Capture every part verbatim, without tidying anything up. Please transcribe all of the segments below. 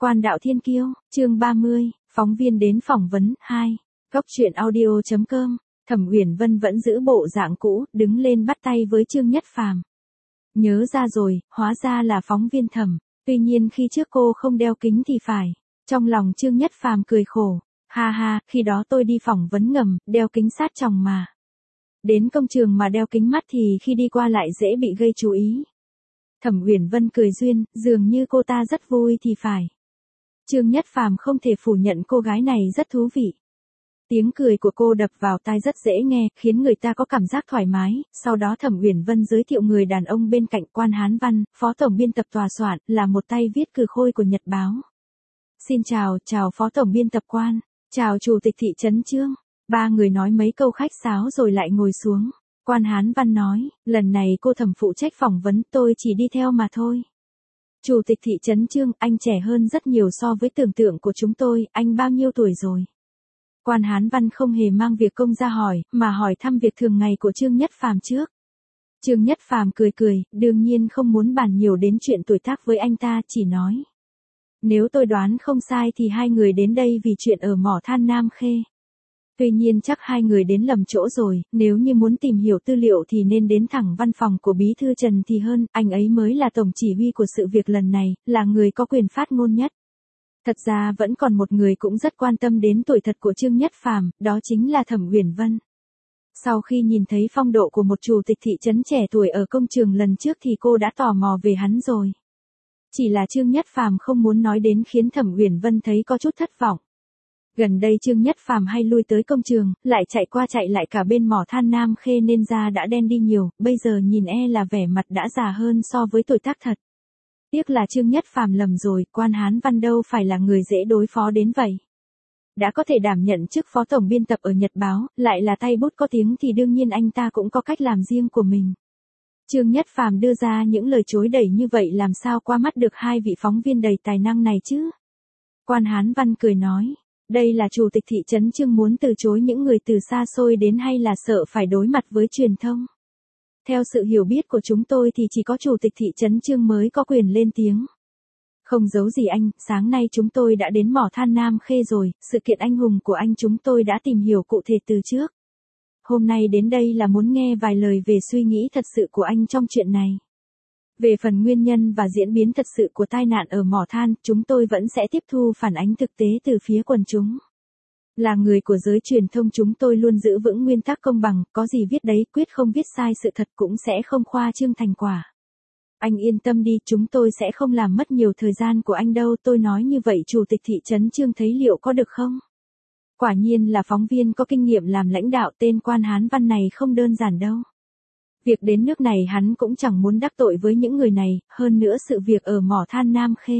Quan đạo thiên kiêu, chương ba mươi, phóng viên đến phỏng vấn, hai. Góc truyện audio chấm com, Thẩm Uyển Vân vẫn giữ bộ dạng cũ, đứng lên bắt tay với Trương Nhất Phàm. Nhớ ra rồi, hóa ra là phóng viên Thẩm, tuy nhiên khi trước cô không đeo kính thì phải. Trong lòng Trương Nhất Phàm cười khổ, ha ha, khi đó tôi đi phỏng vấn ngầm, đeo kính sát tròng mà. Đến công trường mà đeo kính mắt thì khi đi qua lại dễ bị gây chú ý. Thẩm Uyển Vân cười duyên, dường như cô ta rất vui thì phải. Trương Nhất Phàm không thể phủ nhận cô gái này rất thú vị. Tiếng cười của cô đập vào tai rất dễ nghe, khiến người ta có cảm giác thoải mái. Sau đó Thẩm Uyển Vân giới thiệu người đàn ông bên cạnh, Quan Hán Văn, phó tổng biên tập tòa soạn, là một tay viết cừ khôi của Nhật báo. Xin chào, chào phó tổng biên tập Quan, chào chủ tịch thị trấn Trương. Ba người nói mấy câu khách sáo rồi lại ngồi xuống. Quan Hán Văn nói, lần này cô Thẩm phụ trách phỏng vấn, tôi chỉ đi theo mà thôi. Chủ tịch thị trấn Trương, anh trẻ hơn rất nhiều so với tưởng tượng của chúng tôi, anh bao nhiêu tuổi rồi? Quan Hán Văn không hề mang việc công ra hỏi, mà hỏi thăm việc thường ngày của Trương Nhất Phàm trước. Trương Nhất Phàm cười cười, đương nhiên không muốn bàn nhiều đến chuyện tuổi tác với anh ta, chỉ nói. Nếu tôi đoán không sai thì hai người đến đây vì chuyện ở mỏ than Nam Khê. Tuy nhiên chắc hai người đến lầm chỗ rồi, nếu như muốn tìm hiểu tư liệu thì nên đến thẳng văn phòng của Bí thư Trần thì hơn, anh ấy mới là tổng chỉ huy của sự việc lần này, là người có quyền phát ngôn nhất. Thật ra vẫn còn một người cũng rất quan tâm đến tuổi thật của Trương Nhất Phàm, đó chính là Thẩm Uyển Vân. Sau khi nhìn thấy phong độ của một chủ tịch thị trấn trẻ tuổi ở công trường lần trước thì cô đã tò mò về hắn rồi. Chỉ là Trương Nhất Phàm không muốn nói đến khiến Thẩm Uyển Vân thấy có chút thất vọng. Gần đây Trương Nhất Phàm hay lui tới công trường, lại chạy qua chạy lại cả bên mỏ than Nam Khê nên da đã đen đi nhiều, bây giờ nhìn e là vẻ mặt đã già hơn so với tuổi tác thật. Tiếc là Trương Nhất Phàm lầm rồi, Quan Hán Văn đâu phải là người dễ đối phó đến vậy. Đã có thể đảm nhận chức phó tổng biên tập ở Nhật báo, lại là tay bút có tiếng thì đương nhiên anh ta cũng có cách làm riêng của mình. Trương Nhất Phàm đưa ra những lời chối đẩy như vậy làm sao qua mắt được hai vị phóng viên đầy tài năng này chứ? Quan Hán Văn cười nói. Đây là chủ tịch thị trấn Trương muốn từ chối những người từ xa xôi đến hay là sợ phải đối mặt với truyền thông? Theo sự hiểu biết của chúng tôi thì chỉ có chủ tịch thị trấn Trương mới có quyền lên tiếng. Không giấu gì anh, sáng nay chúng tôi đã đến mỏ than Nam Khê rồi, sự kiện anh hùng của anh chúng tôi đã tìm hiểu cụ thể từ trước. Hôm nay đến đây là muốn nghe vài lời về suy nghĩ thật sự của anh trong chuyện này. Về phần nguyên nhân và diễn biến thật sự của tai nạn ở mỏ than, chúng tôi vẫn sẽ tiếp thu phản ánh thực tế từ phía quần chúng. Là người của giới truyền thông chúng tôi luôn giữ vững nguyên tắc công bằng, có gì viết đấy, quyết không viết sai sự thật cũng sẽ không khoa trương thành quả. Anh yên tâm đi, chúng tôi sẽ không làm mất nhiều thời gian của anh đâu, tôi nói như vậy chủ tịch thị trấn Trương thấy liệu có được không? Quả nhiên là phóng viên có kinh nghiệm làm lãnh đạo, tên Quan Hán Văn này không đơn giản đâu. Việc đến nước này hắn cũng chẳng muốn đắc tội với những người này, hơn nữa sự việc ở mỏ than Nam Khê.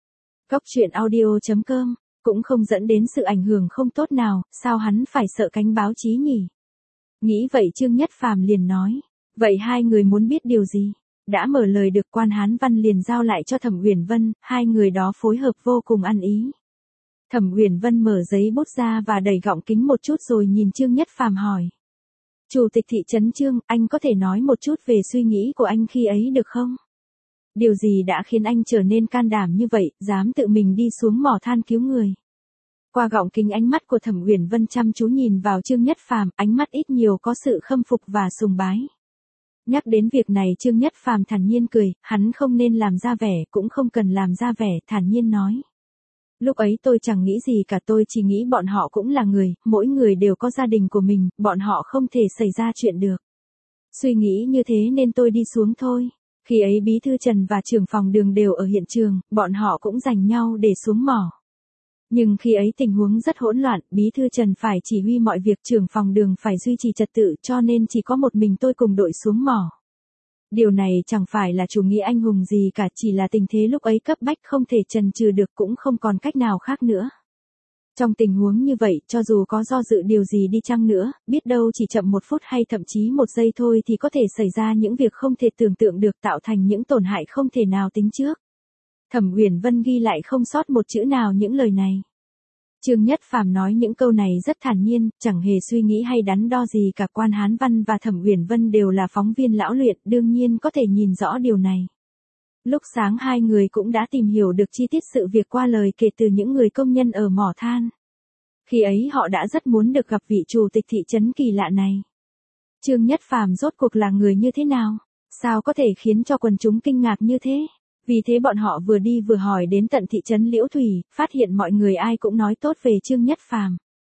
Góc truyện audio chấm com, cũng không dẫn đến sự ảnh hưởng không tốt nào, sao hắn phải sợ cánh báo chí nhỉ? Nghĩ vậy Trương Nhất Phàm liền nói, vậy hai người muốn biết điều gì? Đã mở lời được Quan Hán Văn liền giao lại cho Thẩm Uyển Vân, hai người đó phối hợp vô cùng ăn ý. Thẩm Uyển Vân mở giấy bút ra và đẩy gọng kính một chút rồi nhìn Trương Nhất Phàm hỏi. Chủ tịch thị trấn Trương, anh có thể nói một chút về suy nghĩ của anh khi ấy được không? Điều gì đã khiến anh trở nên can đảm như vậy, dám tự mình đi xuống mỏ than cứu người? Qua gọng kính ánh mắt của Thẩm Uyển Vân chăm chú nhìn vào Trương Nhất Phàm, ánh mắt ít nhiều có sự khâm phục và sùng bái. Nhắc đến việc này Trương Nhất Phàm thản nhiên cười, hắn không nên làm ra vẻ, cũng không cần làm ra vẻ, thản nhiên nói. Lúc ấy tôi chẳng nghĩ gì cả, tôi chỉ nghĩ bọn họ cũng là người, mỗi người đều có gia đình của mình, bọn họ không thể xảy ra chuyện được. Suy nghĩ như thế nên tôi đi xuống thôi. Khi ấy Bí thư Trần và trưởng phòng Đường đều ở hiện trường, bọn họ cũng giành nhau để xuống mỏ. Nhưng khi ấy tình huống rất hỗn loạn, Bí thư Trần phải chỉ huy mọi việc, trưởng phòng Đường phải duy trì trật tự, cho nên chỉ có một mình tôi cùng đội xuống mỏ. Điều này chẳng phải là chủ nghĩa anh hùng gì cả, chỉ là tình thế lúc ấy cấp bách không thể chần chừ được, cũng không còn cách nào khác nữa. Trong tình huống như vậy, cho dù có do dự điều gì đi chăng nữa, biết đâu chỉ chậm một phút hay thậm chí một giây thôi thì có thể xảy ra những việc không thể tưởng tượng được, tạo thành những tổn hại không thể nào tính trước. Thẩm Uyển Vân ghi lại không sót một chữ nào những lời này. Trương Nhất Phàm nói những câu này rất thản nhiên, chẳng hề suy nghĩ hay đắn đo gì cả. Quan Hán Văn và Thẩm Uyển Vân đều là phóng viên lão luyện, đương nhiên có thể nhìn rõ điều này. Lúc sáng hai người cũng đã tìm hiểu được chi tiết sự việc qua lời kể từ những người công nhân ở mỏ than. Khi ấy họ đã rất muốn được gặp vị chủ tịch thị trấn kỳ lạ này. Trương Nhất Phàm rốt cuộc là người như thế nào? Sao có thể khiến cho quần chúng kinh ngạc như thế? Vì thế bọn họ vừa đi vừa hỏi đến tận thị trấn Liễu Thủy, phát hiện mọi người ai cũng nói tốt về Trương Nhất Phàm.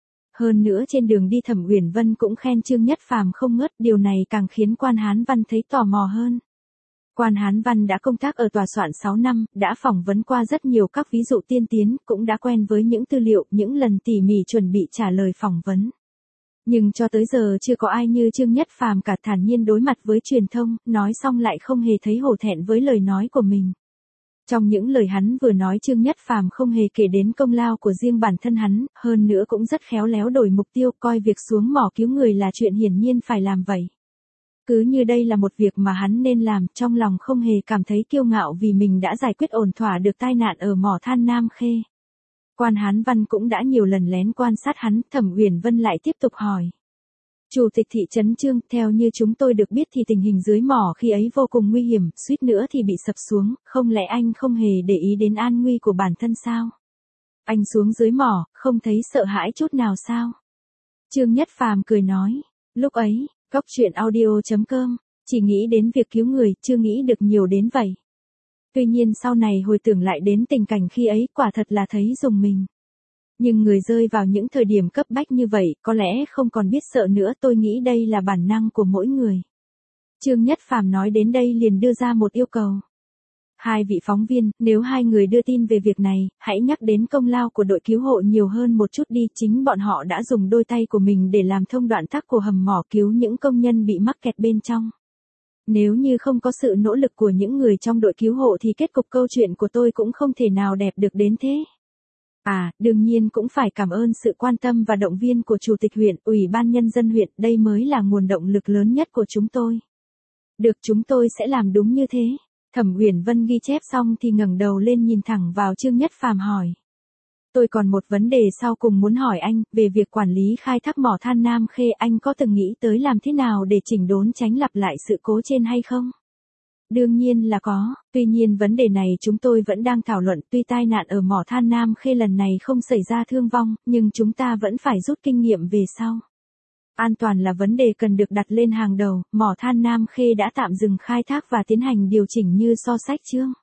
Hơn nữa trên đường đi Thẩm Uyển Vân cũng khen Trương Nhất Phàm không ngớt, điều này càng khiến Quan Hán Văn thấy tò mò hơn. Quan Hán Văn đã công tác ở tòa soạn sáu năm, đã phỏng vấn qua rất nhiều các ví dụ tiên tiến, cũng đã quen với những tư liệu, những lần tỉ mỉ chuẩn bị trả lời phỏng vấn. Nhưng cho tới giờ chưa có ai như Trương Nhất Phàm cả, thản nhiên đối mặt với truyền thông, nói xong lại không hề thấy hổ thẹn với lời nói của mình. Trong những lời hắn vừa nói, Trương Nhất Phàm không hề kể đến công lao của riêng bản thân hắn, hơn nữa cũng rất khéo léo đổi mục tiêu, coi việc xuống mỏ cứu người là chuyện hiển nhiên phải làm vậy. Cứ như đây là một việc mà hắn nên làm, trong lòng không hề cảm thấy kiêu ngạo vì mình đã giải quyết ổn thỏa được tai nạn ở mỏ than Nam Khê. Quan Hán Văn cũng đã nhiều lần lén quan sát hắn, Thẩm Uyển Vân lại tiếp tục hỏi. Chủ tịch thị trấn Trương, theo như chúng tôi được biết thì tình hình dưới mỏ khi ấy vô cùng nguy hiểm, suýt nữa thì bị sập xuống, không lẽ anh không hề để ý đến an nguy của bản thân sao? Anh xuống dưới mỏ, không thấy sợ hãi chút nào sao? Trương Nhất Phàm cười nói, lúc ấy, góc truyện audio chấm com, chỉ nghĩ đến việc cứu người, chưa nghĩ được nhiều đến vậy. Tuy nhiên sau này hồi tưởng lại đến tình cảnh khi ấy, quả thật là thấy rùng mình. Nhưng người rơi vào những thời điểm cấp bách như vậy, có lẽ không còn biết sợ nữa, tôi nghĩ đây là bản năng của mỗi người. Trương Nhất Phàm nói đến đây liền đưa ra một yêu cầu. Hai vị phóng viên, nếu hai người đưa tin về việc này, hãy nhắc đến công lao của đội cứu hộ nhiều hơn một chút đi, chính bọn họ đã dùng đôi tay của mình để làm thông đoạn tắc của hầm mỏ, cứu những công nhân bị mắc kẹt bên trong. Nếu như không có sự nỗ lực của những người trong đội cứu hộ thì kết cục câu chuyện của tôi cũng không thể nào đẹp được đến thế. À, đương nhiên cũng phải cảm ơn sự quan tâm và động viên của Chủ tịch huyện, Ủy ban Nhân dân huyện, đây mới là nguồn động lực lớn nhất của chúng tôi. Được, chúng tôi sẽ làm đúng như thế. Thẩm Uyển Vân ghi chép xong thì ngẩng đầu lên nhìn thẳng vào Trương Nhất Phàm hỏi. Tôi còn một vấn đề sau cùng muốn hỏi anh, về việc quản lý khai thác mỏ than Nam Khê, anh có từng nghĩ tới làm thế nào để chỉnh đốn tránh lặp lại sự cố trên hay không? Đương nhiên là có, tuy nhiên vấn đề này chúng tôi vẫn đang thảo luận, tuy tai nạn ở mỏ than Nam Khê lần này không xảy ra thương vong, nhưng chúng ta vẫn phải rút kinh nghiệm về sau. An toàn là vấn đề cần được đặt lên hàng đầu, mỏ than Nam Khê đã tạm dừng khai thác và tiến hành điều chỉnh như so sách trước.